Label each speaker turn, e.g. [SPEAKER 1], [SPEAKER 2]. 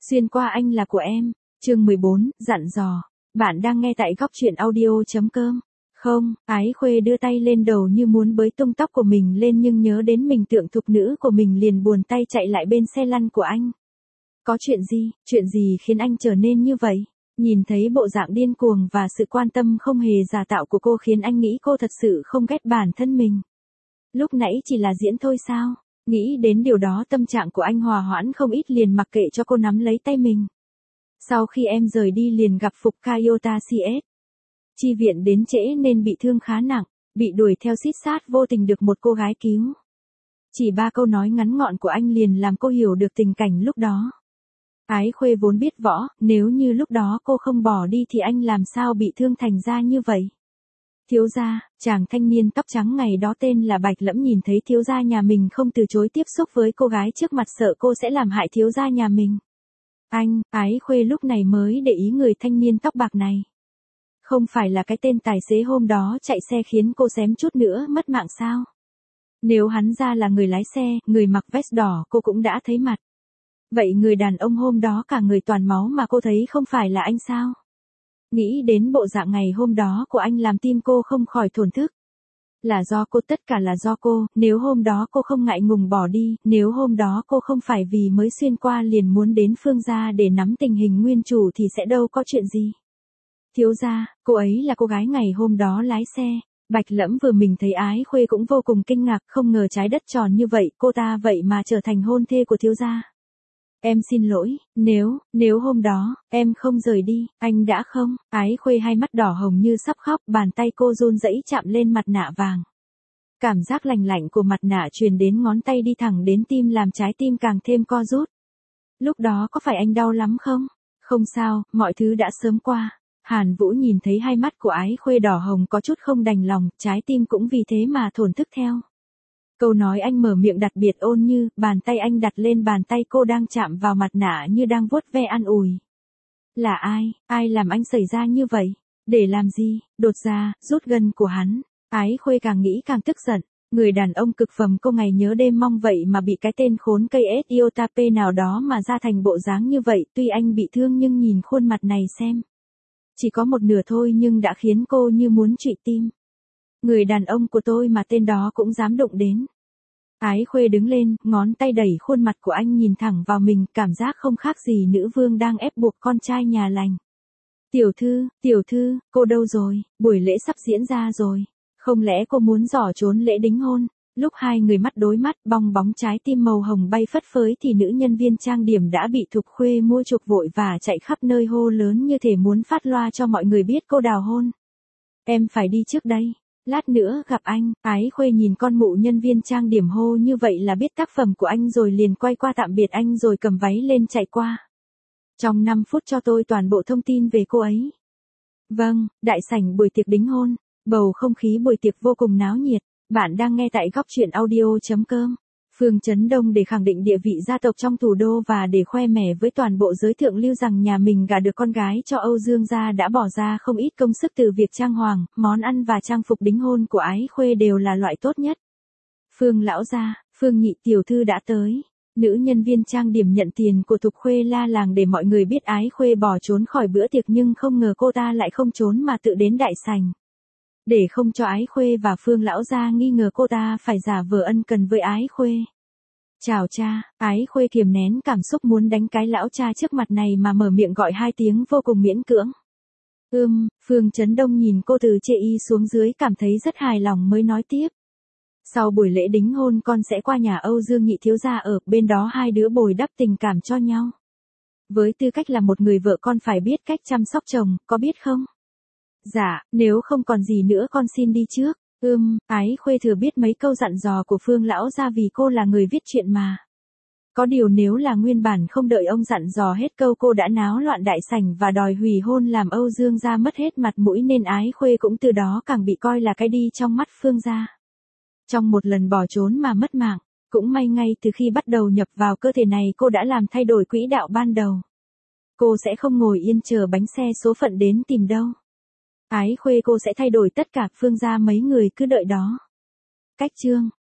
[SPEAKER 1] Xuyên qua anh là của em. Chương 14, dặn dò. Bạn đang nghe tại góc truyện audio.com. Không, Ái Khuê đưa tay lên đầu như muốn bới tung tóc của mình lên nhưng nhớ đến mình tượng thục nữ của mình liền buồn tay chạy lại bên xe lăn của anh. Có chuyện gì khiến anh trở nên như vậy? Nhìn thấy bộ dạng điên cuồng và sự quan tâm không hề giả tạo của cô khiến anh nghĩ cô thật sự không ghét bản thân mình. Lúc nãy chỉ là diễn thôi sao? Nghĩ đến điều đó tâm trạng của anh hòa hoãn không ít liền mặc kệ cho cô nắm lấy tay mình. Sau khi em rời đi liền gặp Phục Kayota CS. Chi viện đến trễ nên bị thương khá nặng, bị đuổi theo xít sát vô tình được một cô gái cứu. Chỉ 3 câu nói ngắn gọn của anh liền làm cô hiểu được tình cảnh lúc đó. Ái Khuê vốn biết võ, nếu như lúc đó cô không bỏ đi thì anh làm sao bị thương thành ra như vậy. Thiếu gia, chàng thanh niên tóc trắng ngày đó tên là Bạch Lẫm nhìn thấy thiếu gia nhà mình không từ chối tiếp xúc với cô gái trước mặt sợ cô sẽ làm hại thiếu gia nhà mình. Ái Khuê lúc này mới để ý người thanh niên tóc bạc này. Không phải là cái tên tài xế hôm đó chạy xe khiến cô xém chút nữa mất mạng sao? Nếu hắn ra là người lái xe, người mặc vest đỏ cô cũng đã thấy mặt. Vậy người đàn ông hôm đó cả người toàn máu mà cô thấy không phải là anh sao? Nghĩ đến bộ dạng ngày hôm đó của anh làm tim cô không khỏi thổn thức. Là do cô, tất cả là do cô, nếu hôm đó cô không ngại ngùng bỏ đi, nếu hôm đó cô không phải vì mới xuyên qua liền muốn đến Phương gia để nắm tình hình nguyên chủ thì sẽ đâu có chuyện gì. Thiếu gia, cô ấy là cô gái ngày hôm đó lái xe. Bạch Lẫm vừa mình thấy Ái Khuê cũng vô cùng kinh ngạc, không ngờ trái đất tròn như vậy, cô ta vậy mà trở thành hôn thê của thiếu gia. Em xin lỗi, nếu hôm đó, em không rời đi, anh đã không, Ái Khuê hai mắt đỏ hồng như sắp khóc, bàn tay cô run rẩy chạm lên mặt nạ vàng. Cảm giác lạnh lạnh của mặt nạ truyền đến ngón tay đi thẳng đến tim làm trái tim càng thêm co rút. Lúc đó có phải anh đau lắm không? Không sao, mọi thứ đã sớm qua. Hàn Vũ nhìn thấy hai mắt của Ái Khuê đỏ hồng có chút không đành lòng, trái tim cũng vì thế mà thổn thức theo. Câu nói anh mở miệng đặc biệt ôn như, bàn tay anh đặt lên bàn tay cô đang chạm vào mặt nạ như đang vuốt ve an ủi. Là ai làm anh xảy ra như vậy? Để làm gì? Đột ra, rút gân của hắn. Ái Khuê càng nghĩ càng tức giận. Người đàn ông cực phẩm cô ngày nhớ đêm mong vậy mà bị cái tên khốn cây Etiotape nào đó mà ra thành bộ dáng như vậy. Tuy anh bị thương nhưng nhìn khuôn mặt này xem. Chỉ có một nửa thôi nhưng đã khiến cô như muốn trụy tim. Người đàn ông của tôi mà tên đó cũng dám đụng đến. Ái Khuê đứng lên, ngón tay đẩy khuôn mặt của anh nhìn thẳng vào mình, cảm giác không khác gì nữ vương đang ép buộc con trai nhà lành. Tiểu thư, cô đâu rồi, buổi lễ sắp diễn ra rồi. Không lẽ cô muốn giỏ trốn lễ đính hôn? Lúc hai người mắt đối mắt, bong bóng trái tim màu hồng bay phất phới thì nữ nhân viên trang điểm đã bị Thục Khuê mua chuộc vội và chạy khắp nơi hô lớn như thể muốn phát loa cho mọi người biết cô đào hôn. Em phải đi trước đây. Lát nữa gặp anh. Ái Khuê nhìn con mụ nhân viên trang điểm hô như vậy là biết tác phẩm của anh rồi liền quay qua tạm biệt anh rồi cầm váy lên chạy qua. Trong 5 phút cho tôi toàn bộ thông tin về cô ấy. Vâng, đại sảnh buổi tiệc đính hôn. Bầu không khí buổi tiệc vô cùng náo nhiệt. Bạn đang nghe tại góc truyện audio.com. Phương Chấn Đông để khẳng định địa vị gia tộc trong thủ đô và để khoe mẽ với toàn bộ giới thượng lưu rằng nhà mình gả được con gái cho Âu Dương gia đã bỏ ra không ít công sức từ việc trang hoàng, món ăn và trang phục đính hôn của Ái Khuê đều là loại tốt nhất. Phương lão gia, Phương nhị tiểu thư đã tới. Nữ nhân viên trang điểm nhận tiền của Thục Khuê la làng để mọi người biết Ái Khuê bỏ trốn khỏi bữa tiệc nhưng không ngờ cô ta lại không trốn mà tự đến đại sảnh. Để không cho Ái Khuê và Phương lão gia nghi ngờ cô ta phải giả vờ ân cần với Ái Khuê. Chào cha, Ái Khuê kiềm nén cảm xúc muốn đánh cái lão cha trước mặt này mà mở miệng gọi 2 tiếng vô cùng miễn cưỡng. Phương Chấn Đông nhìn cô từ chê y xuống dưới cảm thấy rất hài lòng mới nói tiếp. Sau buổi lễ đính hôn con sẽ qua nhà Âu Dương nhị thiếu gia ở, bên đó hai đứa bồi đắp tình cảm cho nhau. Với tư cách là một người vợ con phải biết cách chăm sóc chồng, có biết không? Dạ, nếu không còn gì nữa con xin đi trước. Ái Khuê thừa biết mấy câu dặn dò của Phương lão gia vì cô là người viết chuyện mà. Có điều nếu là nguyên bản không đợi ông dặn dò hết câu cô đã náo loạn đại sảnh và đòi hủy hôn làm Âu Dương gia mất hết mặt mũi nên Ái Khuê cũng từ đó càng bị coi là cái đi trong mắt Phương gia. Trong một lần bỏ trốn mà mất mạng, cũng may ngay từ khi bắt đầu nhập vào cơ thể này cô đã làm thay đổi quỹ đạo ban đầu. Cô sẽ không ngồi yên chờ bánh xe số phận đến tìm đâu. Ái Khuê cô sẽ thay đổi tất cả, Phương gia mấy người cứ đợi đó. Cách chương